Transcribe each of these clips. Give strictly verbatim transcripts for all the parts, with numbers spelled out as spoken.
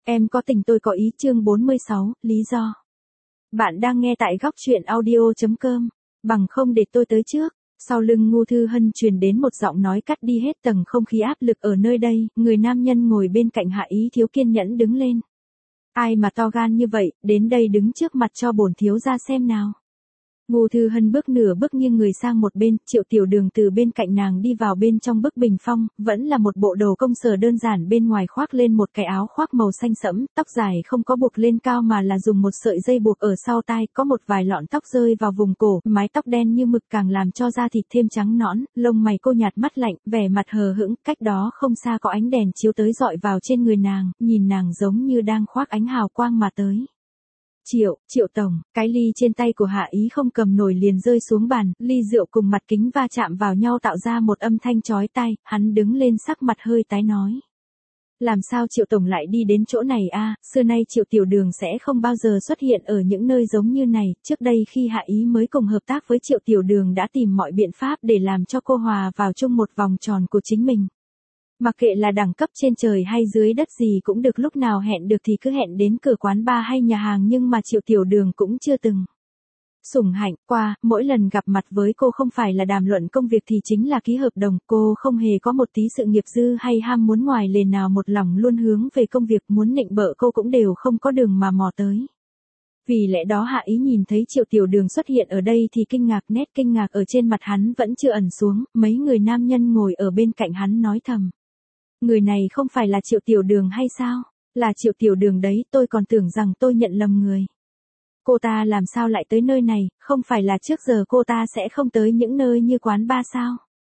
Em có tình tôi có ý chương bốn mươi sáu, lý do. Bạn đang nghe tại góc truyện audio.com, bằng không để tôi tới trước. Sau lưng Ngô Thư Hân truyền đến một giọng nói cắt đi hết tầng không khí áp lực ở nơi đây, người nam nhân ngồi bên cạnh Hạ Ý thiếu kiên nhẫn đứng lên. Ai mà to gan như vậy, đến đây đứng trước mặt cho bổn thiếu ra xem nào. Ngô Thư Hân bước nửa bước nghiêng người sang một bên, Triệu Tiểu Đường từ bên cạnh nàng đi vào bên trong bức bình phong, vẫn là một bộ đồ công sở đơn giản, bên ngoài khoác lên một cái áo khoác màu xanh sẫm, tóc dài không có buộc lên cao mà là dùng một sợi dây buộc ở sau tai, có một vài lọn tóc rơi vào vùng cổ, mái tóc đen như mực càng làm cho da thịt thêm trắng nõn, lông mày cô nhạt mắt lạnh, vẻ mặt hờ hững, cách đó không xa có ánh đèn chiếu tới dọi vào trên người nàng, nhìn nàng giống như đang khoác ánh hào quang mà tới. Triệu, Triệu Tổng, cái ly trên tay của Hạ Ý không cầm nổi liền rơi xuống bàn, ly rượu cùng mặt kính va chạm vào nhau tạo ra một âm thanh chói tai, hắn đứng lên sắc mặt hơi tái nói. Làm sao Triệu Tổng lại đi đến chỗ này a? Xưa nay Triệu Tiểu Đường sẽ không bao giờ xuất hiện ở những nơi giống như này, trước đây khi Hạ Ý mới cùng hợp tác với Triệu Tiểu Đường đã tìm mọi biện pháp để làm cho cô hòa vào chung một vòng tròn của chính mình. Mặc kệ là đẳng cấp trên trời hay dưới đất gì cũng được, lúc nào hẹn được thì cứ hẹn đến cửa quán bar hay nhà hàng, nhưng mà Triệu Tiểu Đường cũng chưa từng sủng hạnh qua, mỗi lần gặp mặt với cô không phải là đàm luận công việc thì chính là ký hợp đồng, cô không hề có một tí sự nghiệp dư hay ham muốn ngoài lề nào, một lòng luôn hướng về công việc, muốn nịnh bợ cô cũng đều không có đường mà mò tới. Vì lẽ đó Hạ Ý nhìn thấy Triệu Tiểu Đường xuất hiện ở đây thì kinh ngạc, nét kinh ngạc ở trên mặt hắn vẫn chưa ẩn xuống, mấy người nam nhân ngồi ở bên cạnh hắn nói thầm. Người này không phải là Triệu Tiểu Đường hay sao? Là Triệu Tiểu Đường đấy, tôi còn tưởng rằng tôi nhận lầm người. Cô ta làm sao lại tới nơi này, không phải là trước giờ cô ta sẽ không tới những nơi như quán bar sao?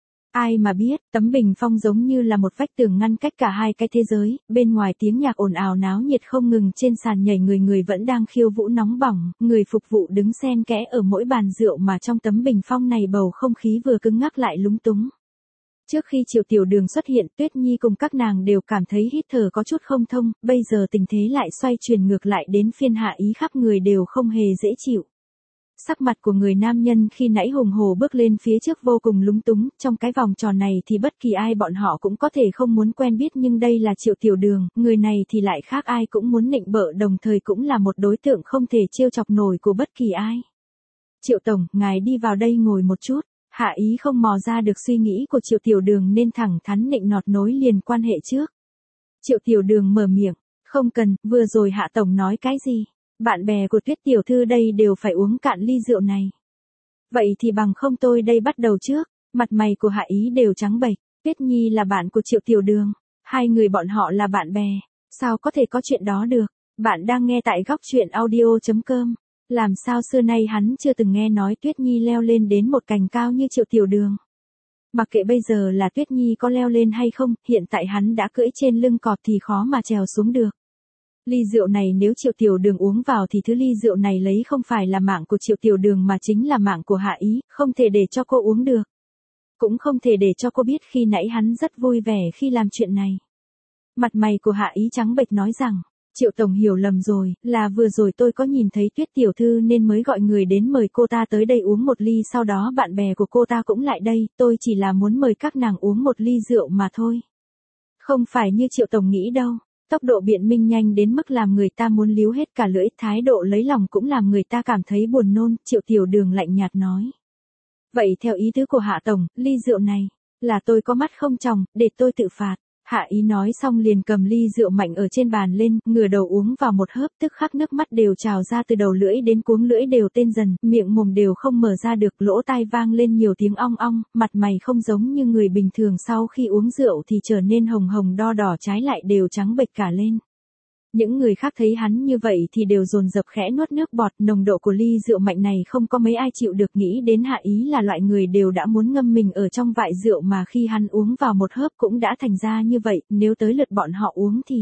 Ai mà biết, tấm bình phong giống như là một vách tường ngăn cách cả hai cái thế giới, bên ngoài tiếng nhạc ồn ào náo nhiệt không ngừng, trên sàn nhảy người người vẫn đang khiêu vũ nóng bỏng, người phục vụ đứng xen kẽ ở mỗi bàn rượu, mà trong tấm bình phong này bầu không khí vừa cứng ngắc lại lúng túng. Trước khi Triệu Tiểu Đường xuất hiện, Tuyết Nhi cùng các nàng đều cảm thấy hít thở có chút không thông, bây giờ tình thế lại xoay chuyển ngược lại đến phiên Hạ Ý, khắp người đều không hề dễ chịu. Sắc mặt của người nam nhân khi nãy hùng hồ bước lên phía trước vô cùng lúng túng, trong cái vòng tròn này thì bất kỳ ai bọn họ cũng có thể không muốn quen biết, nhưng đây là Triệu Tiểu Đường, người này thì lại khác, ai cũng muốn nịnh bợ, đồng thời cũng là một đối tượng không thể trêu chọc nổi của bất kỳ ai. Triệu Tổng, ngài đi vào đây ngồi một chút. Hạ Ý không mò ra được suy nghĩ của Triệu Tiểu Đường nên thẳng thắn nịnh nọt nối liền quan hệ trước. Triệu Tiểu Đường mở miệng, không cần, vừa rồi Hạ Tổng nói cái gì? Bạn bè của Tuyết Tiểu Thư đây đều phải uống cạn ly rượu này. Vậy thì bằng không tôi đây bắt đầu trước. Mặt mày của Hạ Ý đều trắng bệch. Tuyết Nhi là bạn của Triệu Tiểu Đường, hai người bọn họ là bạn bè, sao có thể có chuyện đó được? Bạn đang nghe tại góc truyện audio.com. Làm sao xưa nay hắn chưa từng nghe nói Tuyết Nhi leo lên đến một cành cao như Triệu Tiểu Đường. Mặc kệ bây giờ là Tuyết Nhi có leo lên hay không, hiện tại hắn đã cưỡi trên lưng cọp thì khó mà trèo xuống được. Ly rượu này nếu Triệu Tiểu Đường uống vào thì thứ ly rượu này lấy không phải là mạng của Triệu Tiểu Đường mà chính là mạng của Hạ Ý, không thể để cho cô uống được. Cũng không thể để cho cô biết khi nãy hắn rất vui vẻ khi làm chuyện này. Mặt mày của Hạ Ý trắng bệch nói rằng, Triệu Tổng hiểu lầm rồi, là vừa rồi tôi có nhìn thấy Tuyết Tiểu Thư nên mới gọi người đến mời cô ta tới đây uống một ly, sau đó bạn bè của cô ta cũng lại đây, tôi chỉ là muốn mời các nàng uống một ly rượu mà thôi. Không phải như Triệu Tổng nghĩ đâu, tốc độ biện minh nhanh đến mức làm người ta muốn líu hết cả lưỡi, thái độ lấy lòng cũng làm người ta cảm thấy buồn nôn, Triệu Tiểu Đường lạnh nhạt nói. Vậy theo ý tứ của Hạ Tổng, ly rượu này, là tôi có mắt không tròng, để tôi tự phạt. Hạ Ý nói xong liền cầm ly rượu mạnh ở trên bàn lên, ngửa đầu uống vào một hớp, tức khắc nước mắt đều trào ra từ đầu lưỡi đến cuống lưỡi đều tên dần, miệng mồm đều không mở ra được, lỗ tai vang lên nhiều tiếng ong ong, mặt mày không giống như người bình thường, sau khi uống rượu thì trở nên hồng hồng đo đỏ, trái lại đều trắng bệch cả lên. Những người khác thấy hắn như vậy thì đều dồn dập khẽ nuốt nước bọt, nồng độ của ly rượu mạnh này không có mấy ai chịu được, nghĩ đến Hạ Ý là loại người đều đã muốn ngâm mình ở trong vại rượu mà khi hắn uống vào một hớp cũng đã thành ra như vậy, nếu tới lượt bọn họ uống thì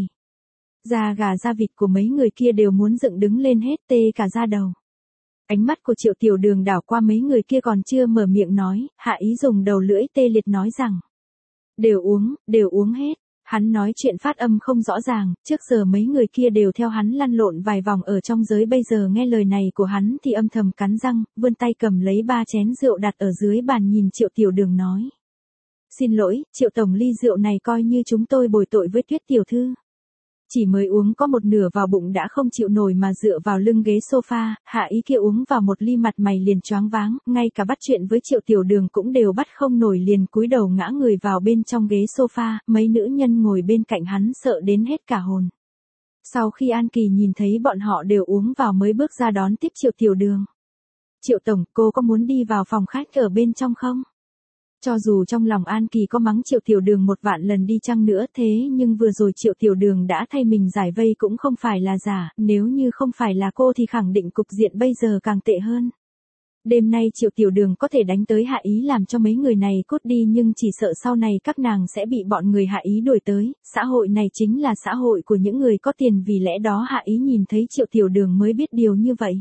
da gà da vịt của mấy người kia đều muốn dựng đứng lên hết, tê cả da đầu. Ánh mắt của Triệu Tiểu Đường đảo qua mấy người kia còn chưa mở miệng nói, Hạ Ý dùng đầu lưỡi tê liệt nói rằng, đều uống, đều uống hết. Hắn nói chuyện phát âm không rõ ràng, trước giờ mấy người kia đều theo hắn lăn lộn vài vòng ở trong giới, bây giờ nghe lời này của hắn thì âm thầm cắn răng, vươn tay cầm lấy ba chén rượu đặt ở dưới bàn nhìn Triệu Tiểu Đường nói. Xin lỗi, Triệu Tổng, ly rượu này coi như chúng tôi bồi tội với Tuyết Tiểu Thư. Chỉ mới uống có một nửa vào bụng đã không chịu nổi mà dựa vào lưng ghế sofa, Hạ Ý kia uống vào một ly mặt mày liền choáng váng, ngay cả bắt chuyện với Triệu Tiểu Đường cũng đều bắt không nổi liền cúi đầu ngã người vào bên trong ghế sofa, mấy nữ nhân ngồi bên cạnh hắn sợ đến hết cả hồn. Sau khi An Kỳ nhìn thấy bọn họ đều uống vào mới bước ra đón tiếp Triệu Tiểu Đường. Triệu Tổng, cô có muốn đi vào phòng khách ở bên trong không? Cho dù trong lòng An Kỳ có mắng Triệu Tiểu Đường một vạn lần đi chăng nữa thế nhưng vừa rồi Triệu Tiểu Đường đã thay mình giải vây cũng không phải là giả, nếu như không phải là cô thì khẳng định cục diện bây giờ càng tệ hơn. Đêm nay Triệu Tiểu Đường có thể đánh tới Hạ Ý làm cho mấy người này cút đi nhưng chỉ sợ sau này các nàng sẽ bị bọn người Hạ Ý đuổi tới, xã hội này chính là xã hội của những người có tiền vì lẽ đó Hạ Ý nhìn thấy Triệu Tiểu Đường mới biết điều như vậy.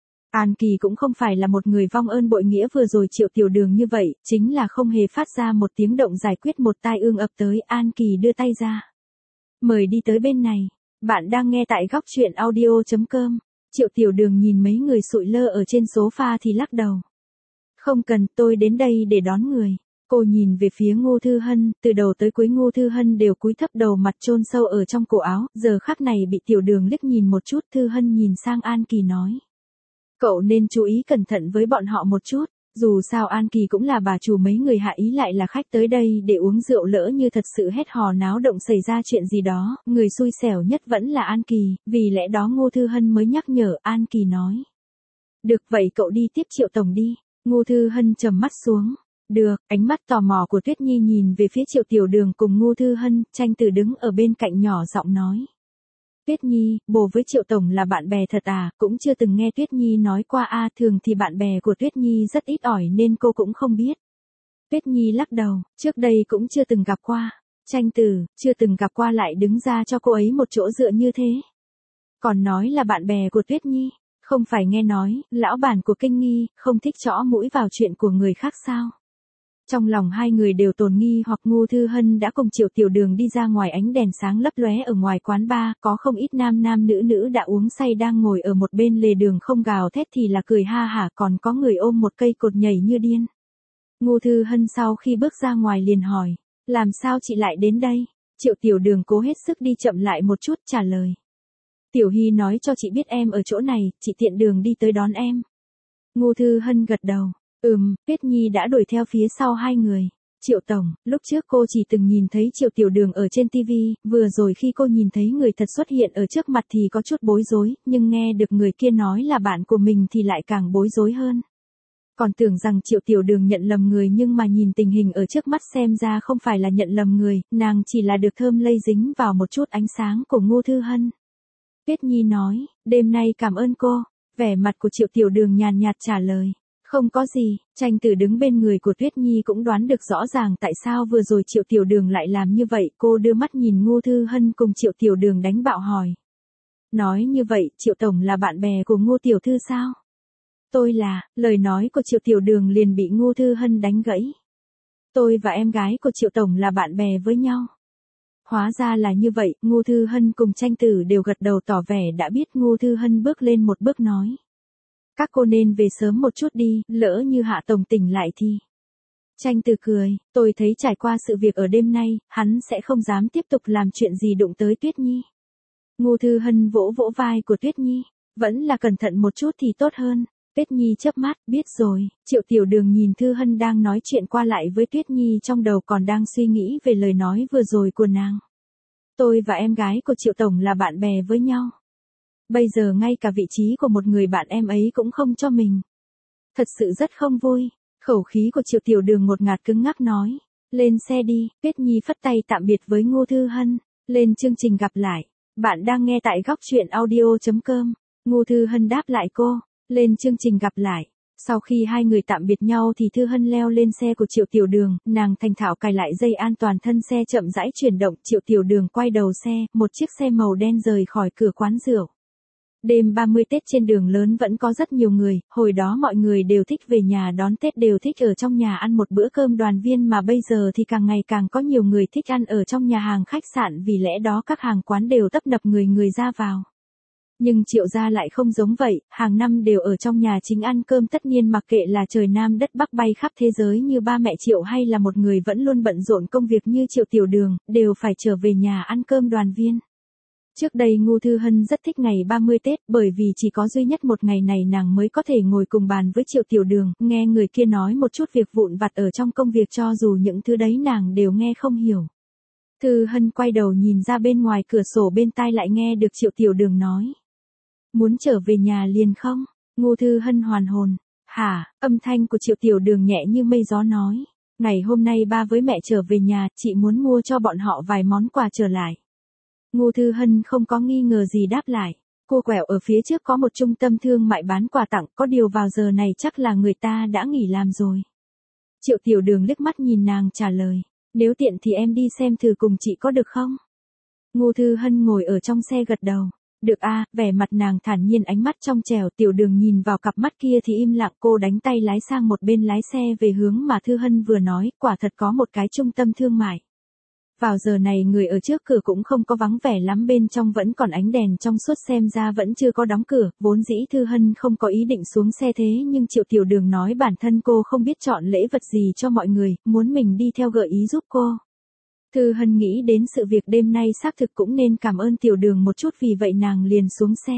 An Kỳ cũng không phải là một người vong ơn bội nghĩa vừa rồi Triệu Tiểu Đường như vậy, chính là không hề phát ra một tiếng động giải quyết một tai ương ập tới, An Kỳ đưa tay ra. Mời đi tới bên này, bạn đang nghe tại góc truyện audio chấm com. Triệu Tiểu Đường nhìn mấy người sụi lơ ở trên sofa thì lắc đầu. Không cần, tôi đến đây để đón người. Cô nhìn về phía Ngô Thư Hân, từ đầu tới cuối Ngô Thư Hân đều cúi thấp đầu mặt chôn sâu ở trong cổ áo, giờ khắc này bị Tiểu Đường liếc nhìn một chút, Thư Hân nhìn sang An Kỳ nói. Cậu nên chú ý cẩn thận với bọn họ một chút, dù sao An Kỳ cũng là bà chủ mấy người Hạ Ý lại là khách tới đây để uống rượu lỡ như thật sự hét hò náo động xảy ra chuyện gì đó, người xui xẻo nhất vẫn là An Kỳ, vì lẽ đó Ngô Thư Hân mới nhắc nhở An Kỳ nói. Được vậy cậu đi tiếp Triệu Tổng đi, Ngô Thư Hân trầm mắt xuống. Được, ánh mắt tò mò của Tuyết Nhi nhìn về phía Triệu Tiểu Đường cùng Ngô Thư Hân, Tranh Tử đứng ở bên cạnh nhỏ giọng nói. Tuyết Nhi, bồ với Triệu Tổng là bạn bè thật à, cũng chưa từng nghe Tuyết Nhi nói qua a, thường thì bạn bè của Tuyết Nhi rất ít ỏi nên cô cũng không biết. Tuyết Nhi lắc đầu, trước đây cũng chưa từng gặp qua. Tranh Tử, chưa từng gặp qua lại đứng ra cho cô ấy một chỗ dựa như thế. Còn nói là bạn bè của Tuyết Nhi, không phải nghe nói, lão bản của Kinh Nghi, không thích chõ mũi vào chuyện của người khác sao? Trong lòng hai người đều tồn nghi hoặc Ngô Thư Hân đã cùng Triệu Tiểu Đường đi ra ngoài ánh đèn sáng lấp lóe ở ngoài quán bar, có không ít nam nam nữ nữ đã uống say đang ngồi ở một bên lề đường không gào thét thì là cười ha hả, còn có người ôm một cây cột nhảy như điên. Ngô Thư Hân sau khi bước ra ngoài liền hỏi, làm sao chị lại đến đây? Triệu Tiểu Đường cố hết sức đi chậm lại một chút trả lời. Tiểu Hy nói cho chị biết em ở chỗ này, chị tiện đường đi tới đón em. Ngô Thư Hân gật đầu. Ừm, Tuyết Nhi đã đuổi theo phía sau hai người. Triệu Tổng, lúc trước cô chỉ từng nhìn thấy Triệu Tiểu Đường ở trên ti vi, vừa rồi khi cô nhìn thấy người thật xuất hiện ở trước mặt thì có chút bối rối, nhưng nghe được người kia nói là bạn của mình thì lại càng bối rối hơn. Còn tưởng rằng Triệu Tiểu Đường nhận lầm người nhưng mà nhìn tình hình ở trước mắt xem ra không phải là nhận lầm người, nàng chỉ là được thơm lây dính vào một chút ánh sáng của Ngô Thư Hân. Tuyết Nhi nói, đêm nay cảm ơn cô, vẻ mặt của Triệu Tiểu Đường nhàn nhạt trả lời. Không có gì, Tranh Tử đứng bên người của Tuyết Nhi cũng đoán được rõ ràng tại sao vừa rồi Triệu Tiểu Đường lại làm như vậy, cô đưa mắt nhìn Ngô Thư Hân cùng Triệu Tiểu Đường đánh bạo hỏi. Nói như vậy, Triệu Tổng là bạn bè của Ngô Tiểu Thư sao? Tôi là, lời nói của Triệu Tiểu Đường liền bị Ngô Thư Hân đánh gãy. Tôi và em gái của Triệu Tổng là bạn bè với nhau. Hóa ra là như vậy, Ngô Thư Hân cùng Tranh Tử đều gật đầu tỏ vẻ đã biết. Ngô Thư Hân bước lên một bước nói. Các cô nên về sớm một chút đi, lỡ như Hạ Tổng tỉnh lại thì. Tranh Tử cười, tôi thấy trải qua sự việc ở đêm nay, hắn sẽ không dám tiếp tục làm chuyện gì đụng tới Tuyết Nhi. Ngô Thư Hân vỗ vỗ vai của Tuyết Nhi, vẫn là cẩn thận một chút thì tốt hơn. Tuyết Nhi chớp mắt, biết rồi. Triệu Tiểu Đường nhìn Thư Hân đang nói chuyện qua lại với Tuyết Nhi trong đầu còn đang suy nghĩ về lời nói vừa rồi của nàng. Tôi và em gái của Triệu Tổng là bạn bè với nhau. Bây giờ ngay cả vị trí của một người bạn em ấy cũng không cho mình. Thật sự rất không vui. Khẩu khí của Triệu Tiểu Đường ngột ngạt cứng ngắc nói. Lên xe đi, Tuyết Nhi phất tay tạm biệt với Ngô Thư Hân. Lên chương trình gặp lại. Bạn đang nghe tại góc truyện audio chấm com. Ngô Thư Hân đáp lại cô. Lên chương trình gặp lại. Sau khi hai người tạm biệt nhau thì Thư Hân leo lên xe của Triệu Tiểu Đường, nàng thành thạo cài lại dây an toàn thân xe chậm rãi chuyển động. Triệu Tiểu Đường quay đầu xe, một chiếc xe màu đen rời khỏi cửa quán rượu. Đêm ba mươi Tết trên đường lớn vẫn có rất nhiều người, hồi đó mọi người đều thích về nhà đón Tết, đều thích ở trong nhà ăn một bữa cơm đoàn viên, mà bây giờ thì càng ngày càng có nhiều người thích ăn ở trong nhà hàng khách sạn, vì lẽ đó các hàng quán đều tấp nập người người ra vào. Nhưng Triệu gia lại không giống vậy, hàng năm đều ở trong nhà chính ăn cơm tất niên, mặc kệ là trời Nam đất Bắc bay khắp thế giới như ba mẹ Triệu hay là một người vẫn luôn bận rộn công việc như Triệu Tiểu Đường, đều phải trở về nhà ăn cơm đoàn viên. Trước đây Ngô Thư Hân rất thích ngày ba mươi Tết bởi vì chỉ có duy nhất một ngày này nàng mới có thể ngồi cùng bàn với Triệu Tiểu Đường, nghe người kia nói một chút việc vụn vặt ở trong công việc cho dù những thứ đấy nàng đều nghe không hiểu. Thư Hân quay đầu nhìn ra bên ngoài cửa sổ bên tai lại nghe được Triệu Tiểu Đường nói. Muốn trở về nhà liền không? Ngô Thư Hân hoàn hồn. Hả? Âm thanh của Triệu Tiểu Đường nhẹ như mây gió nói. Ngày hôm nay ba với mẹ trở về nhà, chị muốn mua cho bọn họ vài món quà trở lại. Ngô Thư Hân không có nghi ngờ gì đáp lại. Cô quẹo ở phía trước có một trung tâm thương mại bán quà tặng, có điều vào giờ này chắc là người ta đã nghỉ làm rồi. Triệu Tiểu Đường liếc mắt nhìn nàng trả lời. Nếu tiện thì em đi xem thử cùng chị có được không? Ngô Thư Hân ngồi ở trong xe gật đầu. Được a, vẻ mặt nàng thản nhiên ánh mắt trong trẻo. Tiểu Đường nhìn vào cặp mắt kia thì im lặng, cô đánh tay lái sang một bên lái xe về hướng mà Thư Hân vừa nói, quả thật có một cái trung tâm thương mại. Vào giờ này người ở trước cửa cũng không có vắng vẻ lắm, bên trong vẫn còn ánh đèn trong suốt xem ra vẫn chưa có đóng cửa, vốn dĩ Thư Hân không có ý định xuống xe thế nhưng Triệu Tiểu Đường nói bản thân cô không biết chọn lễ vật gì cho mọi người, muốn mình đi theo gợi ý giúp cô. Thư Hân nghĩ đến sự việc đêm nay xác thực cũng nên cảm ơn Tiểu Đường một chút, vì vậy nàng liền xuống xe.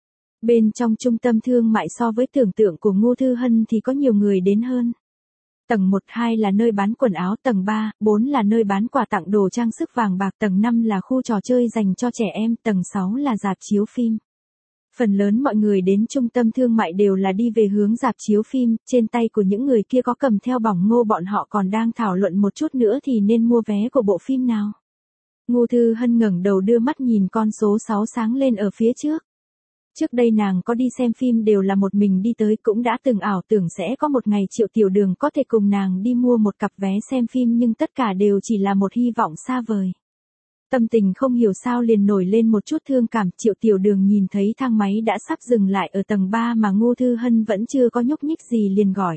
Bên trong trung tâm thương mại so với tưởng tượng của Ngô Thư Hân thì có nhiều người đến hơn. Tầng một, hai là nơi bán quần áo, tầng ba, bốn là nơi bán quà tặng đồ trang sức vàng bạc, tầng năm là khu trò chơi dành cho trẻ em, tầng sáu là rạp chiếu phim. Phần lớn mọi người đến trung tâm thương mại đều là đi về hướng rạp chiếu phim, trên tay của những người kia có cầm theo bỏng ngô, bọn họ còn đang thảo luận một chút nữa thì nên mua vé của bộ phim nào. Ngô Thư Hân ngẩng đầu đưa mắt nhìn con số sáu sáng lên ở phía trước. Trước đây nàng có đi xem phim đều là một mình đi tới, cũng đã từng ảo tưởng sẽ có một ngày Triệu Tiểu Đường có thể cùng nàng đi mua một cặp vé xem phim, nhưng tất cả đều chỉ là một hy vọng xa vời. Tâm tình không hiểu sao liền nổi lên một chút thương cảm. Triệu Tiểu Đường nhìn thấy thang máy đã sắp dừng lại ở tầng ba mà Ngô Thư Hân vẫn chưa có nhúc nhích gì liền gọi.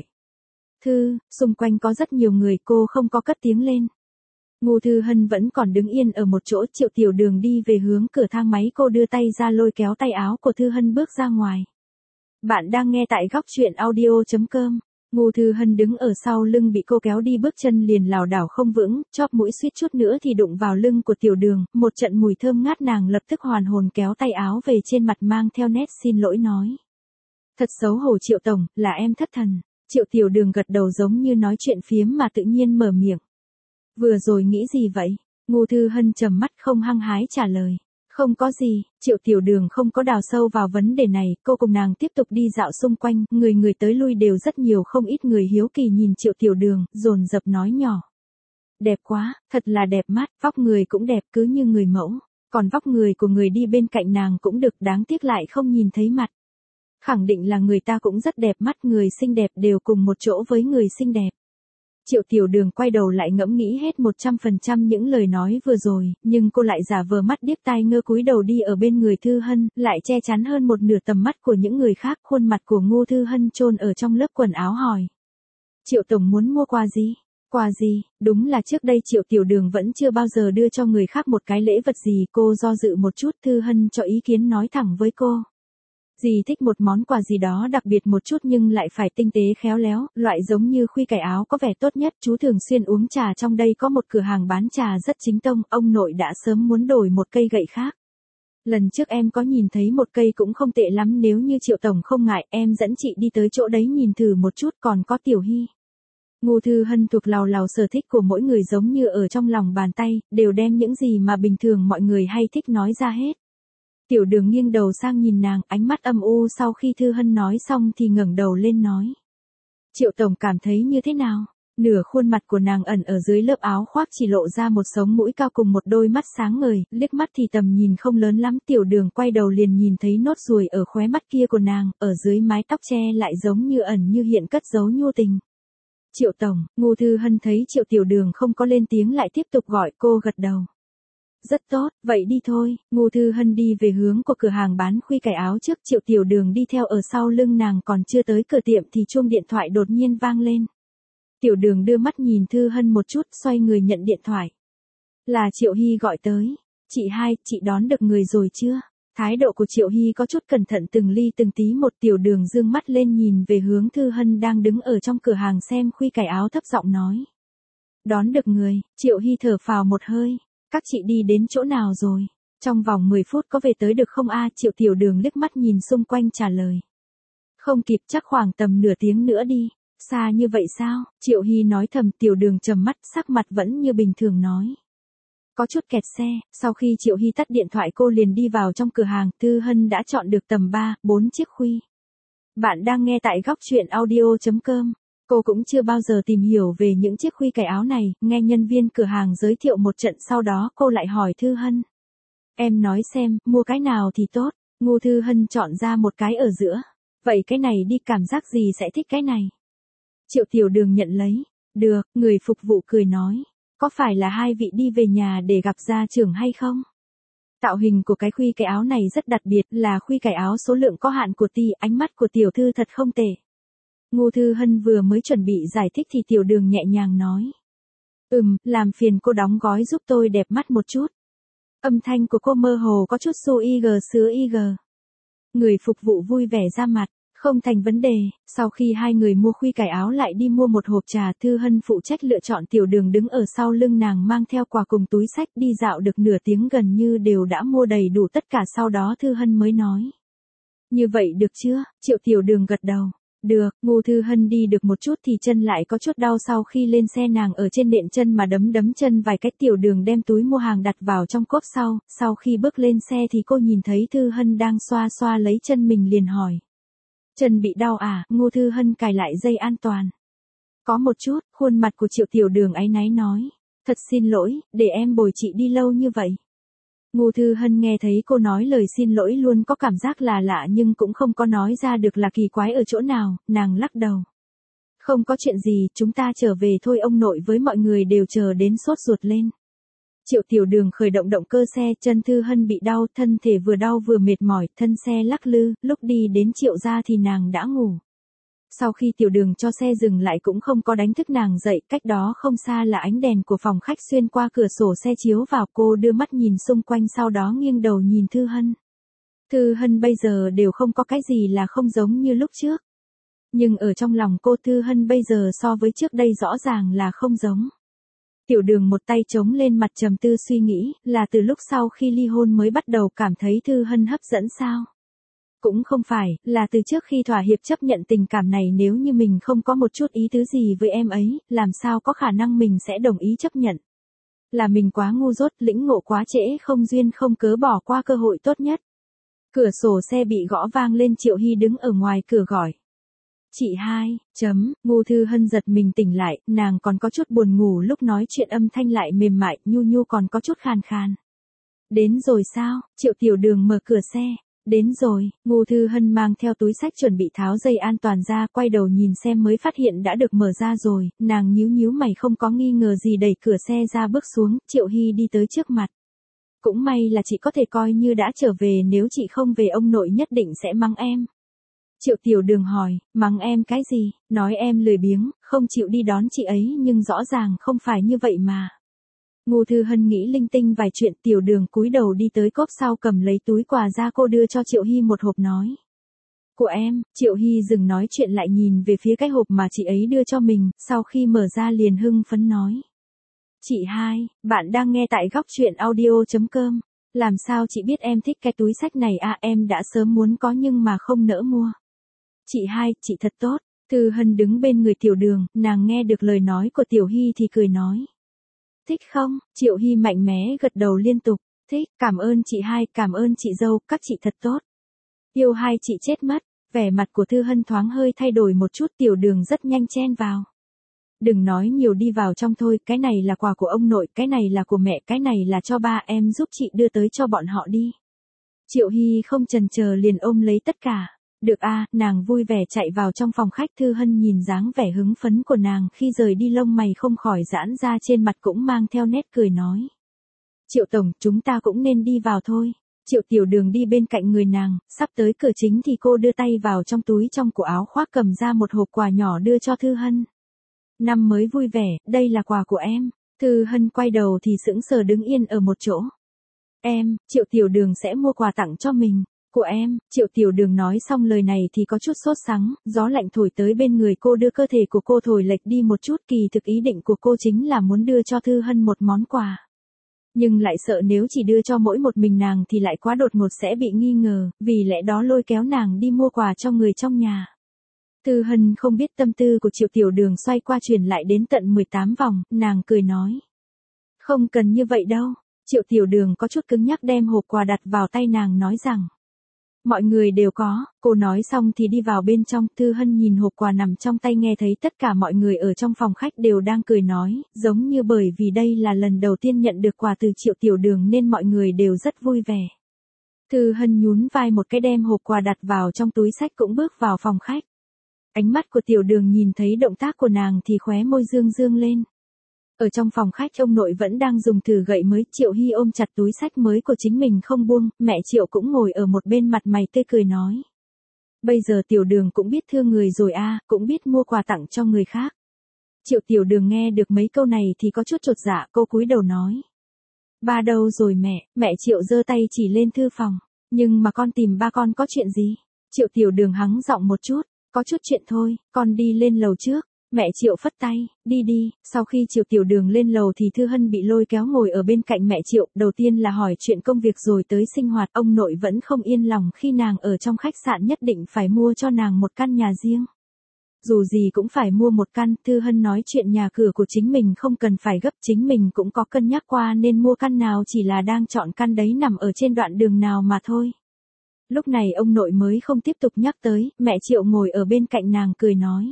Thư, xung quanh có rất nhiều người, cô không có cất tiếng lên. Ngô Thư Hân vẫn còn đứng yên ở một chỗ. Triệu Tiểu Đường đi về hướng cửa thang máy, cô đưa tay ra lôi kéo tay áo của Thư Hân bước ra ngoài. Bạn đang nghe tại góc truyện audio chấm com. Ngô Thư Hân đứng ở sau lưng bị cô kéo đi, bước chân liền lảo đảo không vững, chóp mũi suýt chút nữa thì đụng vào lưng của Tiểu Đường, một trận mùi thơm ngát, nàng lập tức hoàn hồn kéo tay áo về, trên mặt mang theo nét xin lỗi nói. Thật xấu hổ Triệu Tổng, là em thất thần. Triệu Tiểu Đường gật đầu giống như nói chuyện phiếm mà tự nhiên mở miệng. Vừa rồi nghĩ gì vậy? Ngô Thư Hân trầm mắt không hăng hái trả lời. Không có gì, Triệu Tiểu Đường không có đào sâu vào vấn đề này, cô cùng nàng tiếp tục đi dạo xung quanh, người người tới lui đều rất nhiều, không ít người hiếu kỳ nhìn Triệu Tiểu Đường, dồn dập nói nhỏ. Đẹp quá, thật là đẹp mắt, vóc người cũng đẹp cứ như người mẫu, còn vóc người của người đi bên cạnh nàng cũng được, đáng tiếc lại không nhìn thấy mặt. Khẳng định là người ta cũng rất đẹp mắt, người xinh đẹp đều cùng một chỗ với người xinh đẹp. Triệu Tiểu Đường quay đầu lại ngẫm nghĩ hết một trăm phần trăm những lời nói vừa rồi, nhưng cô lại giả vờ mắt điếc tai ngơ cúi đầu đi ở bên người Thư Hân, lại che chắn hơn một nửa tầm mắt của những người khác. Khuôn mặt của Ngô Thư Hân chôn ở trong lớp quần áo hỏi. Triệu Tổng muốn mua quà gì? Quà gì? Đúng là trước đây Triệu Tiểu Đường vẫn chưa bao giờ đưa cho người khác một cái lễ vật gì, cô do dự một chút, Thư Hân cho ý kiến nói thẳng với cô. Dì thích một món quà gì đó đặc biệt một chút nhưng lại phải tinh tế khéo léo, loại giống như khuy cải áo có vẻ tốt nhất, chú thường xuyên uống trà trong đây có một cửa hàng bán trà rất chính tông, ông nội đã sớm muốn đổi một cây gậy khác. Lần trước em có nhìn thấy một cây cũng không tệ lắm, nếu như Triệu Tổng không ngại, em dẫn chị đi tới chỗ đấy nhìn thử một chút, còn có Tiểu Hy. Ngô Thư Hân thuộc lào lào sở thích của mỗi người giống như ở trong lòng bàn tay, đều đem những gì mà bình thường mọi người hay thích nói ra hết. Tiểu Đường nghiêng đầu sang nhìn nàng, ánh mắt âm u, sau khi Thư Hân nói xong thì ngẩng đầu lên nói. Triệu Tổng cảm thấy như thế nào? Nửa khuôn mặt của nàng ẩn ở dưới lớp áo khoác chỉ lộ ra một sống mũi cao cùng một đôi mắt sáng ngời, liếc mắt thì tầm nhìn không lớn lắm. Tiểu Đường quay đầu liền nhìn thấy nốt ruồi ở khóe mắt kia của nàng, ở dưới mái tóc che lại giống như ẩn như hiện cất giấu nhu tình. Triệu Tổng, Ngô Thư Hân thấy Triệu Tiểu Đường không có lên tiếng lại tiếp tục gọi, cô gật đầu. Rất tốt, vậy đi thôi. Ngô Thư Hân đi về hướng của cửa hàng bán khuy cải áo trước, Triệu Tiểu Đường đi theo ở sau lưng nàng, còn chưa tới cửa tiệm thì chuông điện thoại đột nhiên vang lên. Tiểu Đường đưa mắt nhìn Thư Hân một chút, xoay người nhận điện thoại. Là Triệu Hy gọi tới. Chị hai, chị đón được người rồi chưa? Thái độ của Triệu Hy có chút cẩn thận từng ly từng tí một. Tiểu Đường dương mắt lên nhìn về hướng Thư Hân đang đứng ở trong cửa hàng xem khuy cải áo, thấp giọng nói. Đón được người, Triệu Hy thở phào một hơi. Các chị đi đến chỗ nào rồi? Trong vòng mười phút có về tới được không a? Triệu Tiểu Đường liếc mắt nhìn xung quanh trả lời. Không kịp, chắc khoảng tầm nửa tiếng nữa đi. Xa như vậy sao? Triệu Hy nói thầm. Tiểu Đường trầm mắt, sắc mặt vẫn như bình thường nói. Có chút kẹt xe, sau khi Triệu Hy tắt điện thoại cô liền đi vào trong cửa hàng, Thư Hân đã chọn được tầm ba, bốn chiếc khuy. Bạn đang nghe tại góc truyện audio chấm com. Cô cũng chưa bao giờ tìm hiểu về những chiếc khuy cài áo này, nghe nhân viên cửa hàng giới thiệu một trận sau đó cô lại hỏi Thư Hân. Em nói xem, mua cái nào thì tốt, Ngô Thư Hân chọn ra một cái ở giữa. Vậy cái này đi, cảm giác gì sẽ thích cái này? Triệu Tiểu Đường nhận lấy. Được, người phục vụ cười nói. Có phải là hai vị đi về nhà để gặp gia trưởng hay không? Tạo hình của cái khuy cái áo này rất đặc biệt, là khuy cái áo số lượng có hạn của Ti, ánh mắt của tiểu thư thật không tệ. Ngô Thư Hân vừa mới chuẩn bị giải thích thì Tiểu Đường nhẹ nhàng nói. Ừm, làm phiền cô đóng gói giúp tôi đẹp mắt một chút. Âm thanh của cô mơ hồ có chút su y gờ sứa y gờ. Người phục vụ vui vẻ ra mặt. Không thành vấn đề, sau khi hai người mua khuy cài áo lại đi mua một hộp trà, Thư Hân phụ trách lựa chọn. Tiểu Đường đứng ở sau lưng nàng mang theo quà cùng túi xách, đi dạo được nửa tiếng gần như đều đã mua đầy đủ tất cả, sau đó Thư Hân mới nói. Như vậy được chưa? Triệu Tiểu Đường gật đầu. Được. Ngô Thư Hân đi được một chút thì chân lại có chút đau, sau khi lên xe nàng ở trên nệm chân mà đấm đấm chân vài cách. Tiểu Đường đem túi mua hàng đặt vào trong cốp sau, sau khi bước lên xe thì cô nhìn thấy Thư Hân đang xoa xoa lấy chân mình liền hỏi. Chân bị đau à? Ngô Thư Hân cài lại dây an toàn. Có một chút, khuôn mặt của Triệu Tiểu Đường áy náy nói. Thật xin lỗi, để em bồi chị đi lâu như vậy. Ngô Thư Hân nghe thấy cô nói lời xin lỗi luôn có cảm giác là lạ nhưng cũng không có nói ra được là kỳ quái ở chỗ nào, nàng lắc đầu. Không có chuyện gì, chúng ta trở về thôi, ông nội với mọi người đều chờ đến sốt ruột lên. Triệu Tiểu Đường khởi động động cơ xe, chân Thư Hân bị đau, thân thể vừa đau vừa mệt mỏi, thân xe lắc lư, lúc đi đến Triệu gia thì nàng đã ngủ. Sau khi Tiểu Đường cho xe dừng lại cũng không có đánh thức nàng dậy, cách đó không xa là ánh đèn của phòng khách xuyên qua cửa sổ xe chiếu vào, cô đưa mắt nhìn xung quanh sau đó nghiêng đầu nhìn Thư Hân. Thư Hân bây giờ đều không có cái gì là không giống như lúc trước. Nhưng ở trong lòng cô, Thư Hân bây giờ so với trước đây rõ ràng là không giống. Tiểu Đường một tay chống lên mặt trầm tư suy nghĩ, là từ lúc sau khi ly hôn mới bắt đầu cảm thấy Thư Hân hấp dẫn sao? Cũng không phải, là từ trước khi thỏa hiệp chấp nhận tình cảm này, nếu như mình không có một chút ý tứ gì với em ấy, làm sao có khả năng mình sẽ đồng ý chấp nhận? Là mình quá ngu dốt, lĩnh ngộ quá trễ, không duyên không cớ bỏ qua cơ hội tốt nhất. Cửa sổ xe bị gõ vang lên, Triệu Hy đứng ở ngoài cửa gọi. Chị hai, chấm, Ngô Thư Hân giật mình tỉnh lại, nàng còn có chút buồn ngủ, lúc nói chuyện âm thanh lại mềm mại, nhu nhu còn có chút khàn khàn. Đến rồi sao? Triệu Tiểu Đường mở cửa xe. Đến rồi. Ngô Thư Hân mang theo túi xách chuẩn bị tháo dây an toàn ra, quay đầu nhìn xem mới phát hiện đã được mở ra rồi, nàng nhíu nhíu mày không có nghi ngờ gì đẩy cửa xe ra bước xuống, Triệu Hy đi tới trước mặt. Cũng may là chị có thể coi như đã trở về, nếu chị không về ông nội nhất định sẽ mắng em. Triệu Tiểu Đường hỏi, mắng em cái gì? Nói em lười biếng, không chịu đi đón chị ấy, nhưng rõ ràng không phải như vậy mà. Ngô Thư Hân nghĩ linh tinh vài chuyện. Tiểu Đường cúi đầu đi tới cốp sau cầm lấy túi quà ra, cô đưa cho Triệu Hy một hộp nói. Của em. Triệu Hy dừng nói chuyện lại nhìn về phía cái hộp mà chị ấy đưa cho mình, sau khi mở ra liền hưng phấn nói. Chị hai, bạn đang nghe tại góc truyện audio chấm com. Làm sao chị biết em thích cái túi xách này à? Em đã sớm muốn có nhưng mà không nỡ mua. Chị hai, chị thật tốt. Thư Hân đứng bên người Tiểu Đường, nàng nghe được lời nói của Tiểu Hy thì cười nói. Thích không? Triệu Hy mạnh mẽ gật đầu liên tục. Thích, cảm ơn chị hai, cảm ơn chị dâu, các chị thật tốt. Yêu hai chị chết mất. Vẻ mặt của Thư Hân thoáng hơi thay đổi một chút. Tiểu Đường rất nhanh chen vào. Đừng nói nhiều, đi vào trong thôi, cái này là quà của ông nội, cái này là của mẹ, cái này là cho ba, em giúp chị đưa tới cho bọn họ đi. Triệu Hy không chần chờ liền ôm lấy tất cả. Được a, nàng vui vẻ chạy vào trong phòng khách. Thư Hân nhìn dáng vẻ hứng phấn của nàng khi rời đi, lông mày không khỏi giãn ra, trên mặt cũng mang theo nét cười nói. Triệu tổng, chúng ta cũng nên đi vào thôi. Triệu Tiểu Đường đi bên cạnh người nàng, sắp tới cửa chính thì cô đưa tay vào trong túi trong của áo khoác cầm ra một hộp quà nhỏ đưa cho Thư Hân. Năm mới vui vẻ, đây là quà của em. Thư Hân quay đầu thì sững sờ đứng yên ở một chỗ. Em, Triệu Tiểu Đường sẽ mua quà tặng cho mình. Của em. Triệu Tiểu Đường nói xong lời này thì có chút sốt sắng, gió lạnh thổi tới bên người cô đưa cơ thể của cô thổi lệch đi một chút, kỳ thực ý định của cô chính là muốn đưa cho Thư Hân một món quà. Nhưng lại sợ nếu chỉ đưa cho mỗi một mình nàng thì lại quá đột ngột sẽ bị nghi ngờ, vì lẽ đó lôi kéo nàng đi mua quà cho người trong nhà. Thư Hân không biết tâm tư của Triệu Tiểu Đường xoay qua chuyển lại đến tận mười tám vòng, nàng cười nói. Không cần như vậy đâu. Triệu Tiểu Đường có chút cứng nhắc đem hộp quà đặt vào tay nàng nói rằng. Mọi người đều có, cô nói xong thì đi vào bên trong. Thư Hân nhìn hộp quà nằm trong tay nghe thấy tất cả mọi người ở trong phòng khách đều đang cười nói, giống như bởi vì đây là lần đầu tiên nhận được quà từ Triệu Tiểu Đường nên mọi người đều rất vui vẻ. Thư Hân nhún vai một cái đem hộp quà đặt vào trong túi xách cũng bước vào phòng khách. Ánh mắt của Tiểu Đường nhìn thấy động tác của nàng thì khóe môi dương dương lên. Ở trong phòng khách ông nội vẫn đang dùng thử gậy mới, Triệu Hy ôm chặt túi xách mới của chính mình không buông, mẹ Triệu cũng ngồi ở một bên mặt mày tươi cười nói. Bây giờ Tiểu Đường cũng biết thương người rồi a, cũng biết mua quà tặng cho người khác. Triệu Tiểu Đường nghe được mấy câu này thì có chút chột dạ, cô cúi đầu nói. Ba đâu rồi mẹ, mẹ Triệu giơ tay chỉ lên thư phòng, nhưng mà con tìm ba con có chuyện gì? Triệu Tiểu Đường hắng giọng một chút, có chút chuyện thôi, con đi lên lầu trước. Mẹ Triệu phất tay, đi đi. Sau khi Triệu Tiểu Đường lên lầu thì Thư Hân bị lôi kéo ngồi ở bên cạnh mẹ Triệu, đầu tiên là hỏi chuyện công việc rồi tới sinh hoạt. Ông nội vẫn không yên lòng khi nàng ở trong khách sạn nhất định phải mua cho nàng một căn nhà riêng. Dù gì cũng phải mua một căn, Thư Hân nói chuyện nhà cửa của chính mình không cần phải gấp, chính mình cũng có cân nhắc qua nên mua căn nào chỉ là đang chọn căn đấy nằm ở trên đoạn đường nào mà thôi. Lúc này ông nội mới không tiếp tục nhắc tới, mẹ Triệu ngồi ở bên cạnh nàng cười nói.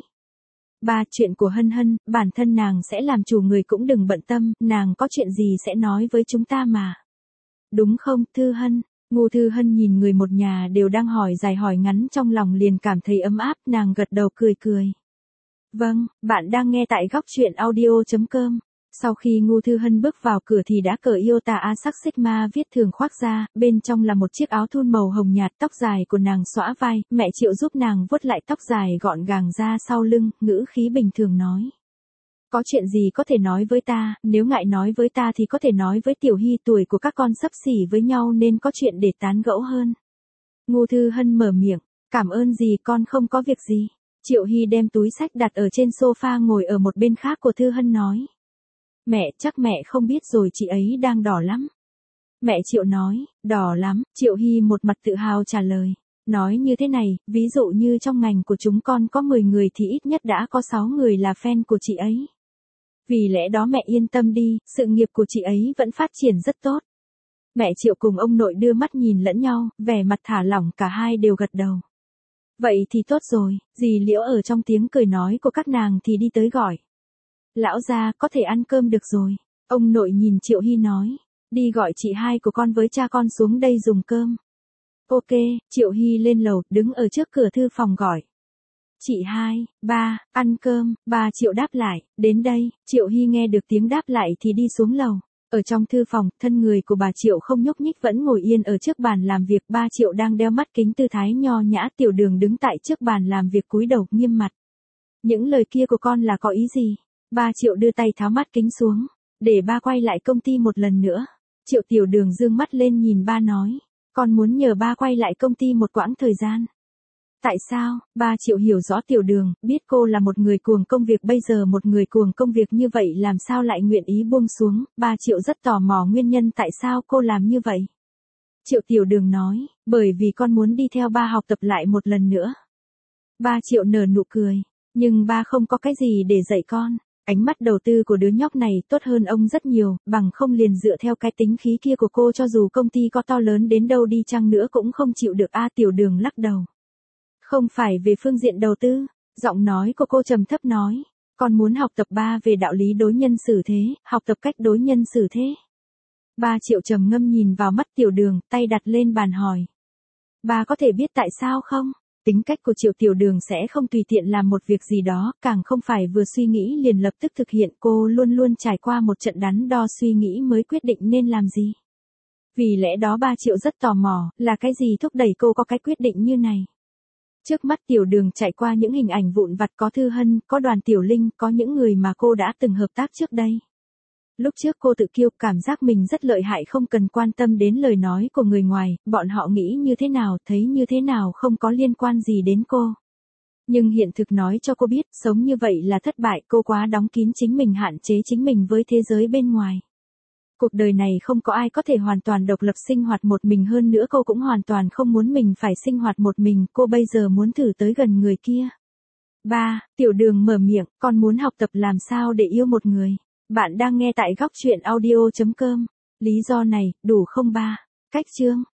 Ba, chuyện của Hân Hân, bản thân nàng sẽ làm chủ, người cũng đừng bận tâm, nàng có chuyện gì sẽ nói với chúng ta mà. Đúng không, Thư Hân? Ngô Thư Hân nhìn người một nhà đều đang hỏi dài hỏi ngắn trong lòng liền cảm thấy ấm áp, nàng gật đầu cười cười. Vâng, bạn đang nghe tại góc truyện audio chấm com. Sau khi Ngô Thư Hân bước vào cửa thì đã cởi Iota A sắc Sigma viết thường khoác ra, bên trong là một chiếc áo thun màu hồng nhạt, tóc dài của nàng xõa vai, mẹ Triệu giúp nàng vuốt lại tóc dài gọn gàng ra sau lưng, ngữ khí bình thường nói. Có chuyện gì có thể nói với ta, nếu ngại nói với ta thì có thể nói với Tiểu Hy, tuổi của các con xấp xỉ với nhau nên có chuyện để tán gẫu hơn. Ngô Thư Hân mở miệng, cảm ơn gì, con không có việc gì. Triệu Hy đem túi xách đặt ở trên sofa ngồi ở một bên khác của Thư Hân nói. Mẹ, chắc mẹ không biết rồi, chị ấy đang đỏ lắm. Mẹ Triệu nói, đỏ lắm. Triệu Hy một mặt tự hào trả lời. Nói như thế này, ví dụ như trong ngành của chúng con có mười người thì ít nhất đã có sáu người là fan của chị ấy. Vì lẽ đó mẹ yên tâm đi, sự nghiệp của chị ấy vẫn phát triển rất tốt. Mẹ Triệu cùng ông nội đưa mắt nhìn lẫn nhau, vẻ mặt thả lỏng, cả hai đều gật đầu. Vậy thì tốt rồi, dì Liễu ở trong tiếng cười nói của các nàng thì đi tới gọi. Lão gia, có thể ăn cơm được rồi. Ông nội nhìn Triệu Hy nói, đi gọi chị hai của con với cha con xuống đây dùng cơm. Ok, Triệu Hy lên lầu, đứng ở trước cửa thư phòng gọi. Chị hai, ba, ăn cơm, ba Triệu đáp lại, đến đây. Triệu Hy nghe được tiếng đáp lại thì đi xuống lầu. Ở trong thư phòng, thân người của bà Triệu không nhúc nhích vẫn ngồi yên ở trước bàn làm việc. Ba Triệu đang đeo mắt kính tư thái nho nhã, Tiểu Đường đứng tại trước bàn làm việc cúi đầu nghiêm mặt. Những lời kia của con là có ý gì? Ba Triệu đưa tay tháo mắt kính xuống, để ba quay lại công ty một lần nữa. Triệu Tiểu Đường dương mắt lên nhìn ba nói, con muốn nhờ ba quay lại công ty một quãng thời gian. Tại sao? Ba Triệu hiểu rõ Tiểu Đường, biết cô là một người cuồng công việc, bây giờ một người cuồng công việc như vậy làm sao lại nguyện ý buông xuống. Ba Triệu rất tò mò nguyên nhân tại sao cô làm như vậy. Triệu Tiểu Đường nói, bởi vì con muốn đi theo ba học tập lại một lần nữa. Ba Triệu nở nụ cười, nhưng ba không có cái gì để dạy con. Ánh mắt đầu tư của đứa nhóc này tốt hơn ông rất nhiều, bằng không liền dựa theo cái tính khí kia của cô cho dù công ty có to lớn đến đâu đi chăng nữa cũng không chịu được. A Tiểu Đường lắc đầu. Không phải về phương diện đầu tư, giọng nói của cô trầm thấp nói, con muốn học tập ba về đạo lý đối nhân xử thế, học tập cách đối nhân xử thế. Ba Triệu trầm ngâm nhìn vào mắt Tiểu Đường, tay đặt lên bàn hỏi. Ba có thể biết tại sao không? Tính cách của Triệu Tiểu Đường sẽ không tùy tiện làm một việc gì đó, càng không phải vừa suy nghĩ liền lập tức thực hiện, cô luôn luôn trải qua một trận đắn đo suy nghĩ mới quyết định nên làm gì. Vì lẽ đó ba Triệu rất tò mò, là cái gì thúc đẩy cô có cái quyết định như này. Trước mắt Tiểu Đường chạy qua những hình ảnh vụn vặt, có Thư Hân, có Đoàn Tiểu Linh, có những người mà cô đã từng hợp tác trước đây. Lúc trước cô tự kiêu, cảm giác mình rất lợi hại, không cần quan tâm đến lời nói của người ngoài, bọn họ nghĩ như thế nào, thấy như thế nào không có liên quan gì đến cô. Nhưng hiện thực nói cho cô biết, sống như vậy là thất bại, cô quá đóng kín chính mình, hạn chế chính mình với thế giới bên ngoài. Cuộc đời này không có ai có thể hoàn toàn độc lập sinh hoạt một mình, hơn nữa cô cũng hoàn toàn không muốn mình phải sinh hoạt một mình, cô bây giờ muốn thử tới gần người kia. ba. Tiểu Đường mở miệng, con muốn học tập làm sao để yêu một người. Bạn đang nghe tại góc truyện audio chấm com. Lý do này, đủ không ba? Cách chương.